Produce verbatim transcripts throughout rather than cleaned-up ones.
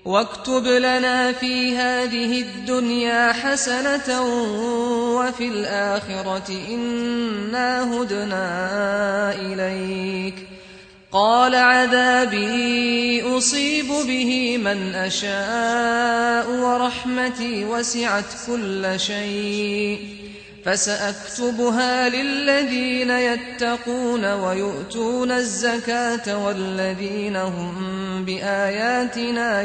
واكتب لنا في هذه الدنيا حسنة وفي الآخرة إنا هدنا إليك. قال عذابي أصيب به من أشاء ورحمتي وسعت كل شيء فسأكتبها للذين يتقون ويؤتون الزكاة والذين هم بآياتنا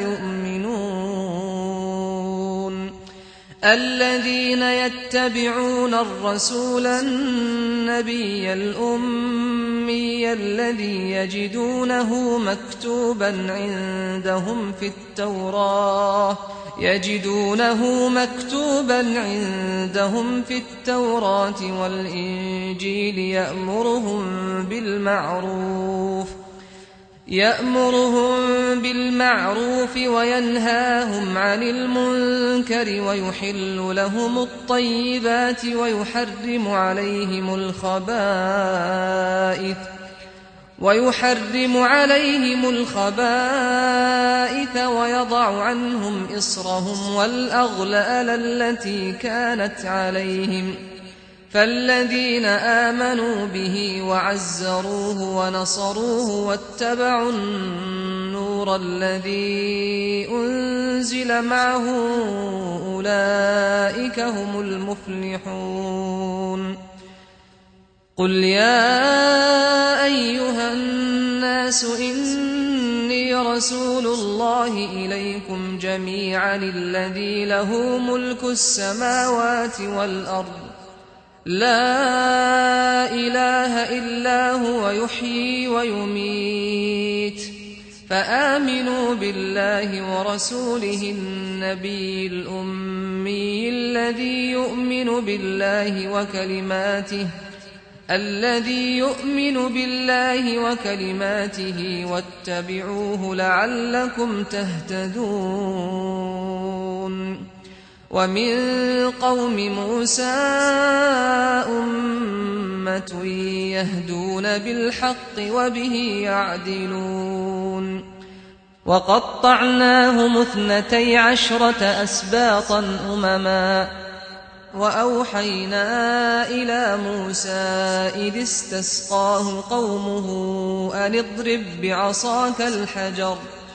يؤمنون. الذين يتبعون الرسول النبي الأمي الذي يجدونه مكتوبا عندهم في التوراة يجدونه مكتوبا عندهم في التوراة والإنجيل يأمرهم بالمعروف يأمرهم بالمعروف وينهاهم عن المنكر ويحل لهم الطيبات ويحرم عليهم الخبائث ويحرم عليهم الخبائث ويضع عنهم إصرهم والأغلال التي كانت عليهم. فالذين آمنوا به وعزروه ونصروه واتبعوا النور الذي أنزل معه أولئك هم المفلحون. قل يا أيها الناس إني رسول الله إليكم جميعا الذي له ملك السماوات والأرض لا إله إلا هو يحيي ويميت. فآمنوا بالله ورسوله النبي الأمي الذي يؤمن بالله وكلماته الذي يؤمن بالله وكلماته واتبعوه لعلكم تهتدون. ومن قوم موسى أمة يهدون بالحق وبه يعدلون. وقطعناهم اثنتي عشرة أسباطا أمما وأوحينا إلى موسى إذ استسقاه قومه أن اضرب بعصاك الحجر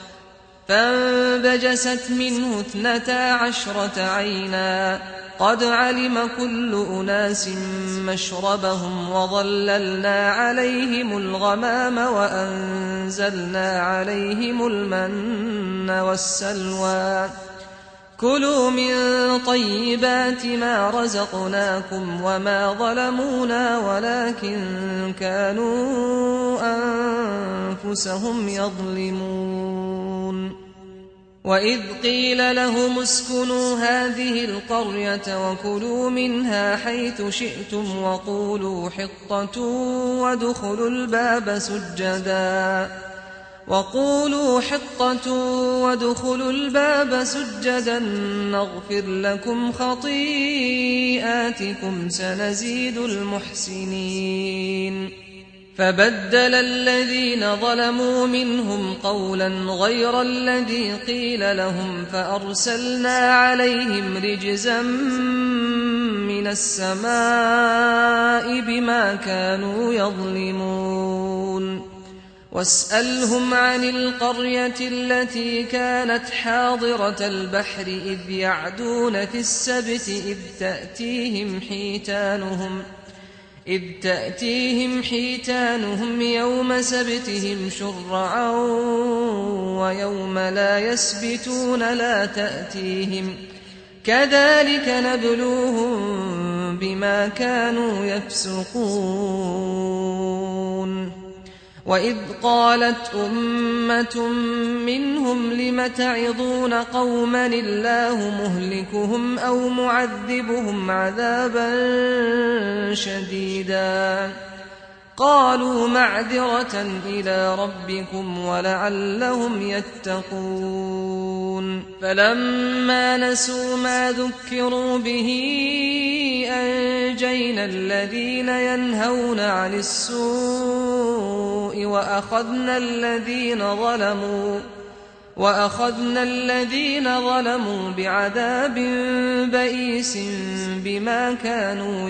فانبجست منه اثنتا عشرة عينا قد علم كل أناس مشربهم وظللنا عليهم الغمام وأنزلنا عليهم المن والسلوى كلوا من طيبات ما رزقناكم وما ظلمونا ولكن كانوا أنفسهم يظلمون. وإذ قيل لهم اسكنوا هذه القرية وكلوا منها حيث شئتم وقولوا حطة وادخلوا الباب سجدا وقولوا حطة وادخلوا الباب سجدا نغفر لكم خطيئاتكم سنزيد المحسنين. فبدل الذين ظلموا منهم قولا غير الذي قيل لهم فأرسلنا عليهم رجزا من السماء بما كانوا يظلمون. واسألهم عن القرية التي كانت حاضرة البحر إذ يعدون في السبت إذ تأتيهم حيتانهم إذ تأتيهم حيتانهم يوم سبتهم شرعا ويوم لا يسبتون لا تأتيهم كذلك نبلوهم بما كانوا يفسقون. وإذ قالت أمة منهم لم تعظون قوما الله مهلكهم أو معذبهم عذابا شديدا قالوا معذرة إلى ربكم ولعلهم يتقون. فلما نسوا ما ذكروا به أنجينا الذين ينهون عن السوء وأخذنا الذين ظلموا وأخذنا الذين ظلموا بعذاب بئيس بما كانوا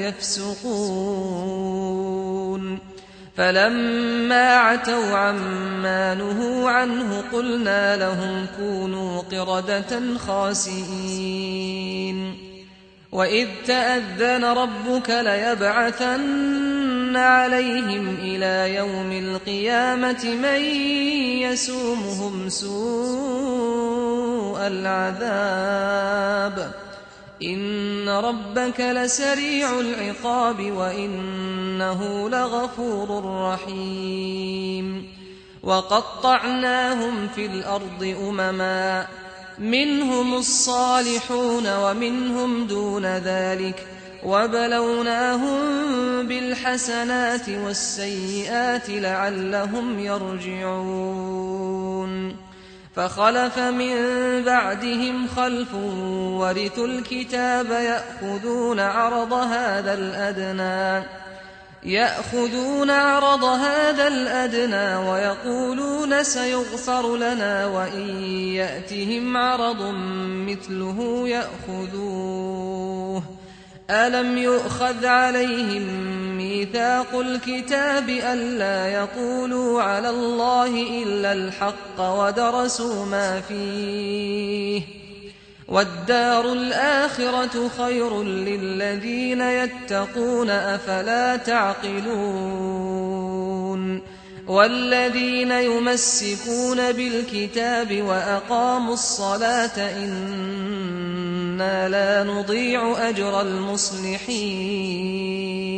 يفسقون فلما عتوا عما نهوا عنه قلنا لهم كونوا قردة خاسئين وإذ تأذن ربك ليبعثن عليهم إلى يوم القيامة من يسومهم سوء العذاب إن ربك لسريع العقاب وإنه لغفور رحيم وقطعناهم في الأرض أمما منهم الصالحون ومنهم دون ذلك وبلوناهم بالحسنات والسيئات لعلهم يرجعون فخلف من بعدهم خلف ورثوا الكتاب يأخذون عرض هذا الأدنى يأخذون عرض هذا الأدنى ويقولون سيغفر لنا وإن يأتهم عرض مثله يأخذوه ألم يؤخذ عليهم ميثاق الكتاب ألا يقولوا على الله إلا الحق ودرسوا ما فيه والدار الآخرة خير للذين يتقون أفلا تعقلون والذين يمسكون بالكتاب وأقاموا الصلاة إنا لا نضيع أجر المصلحين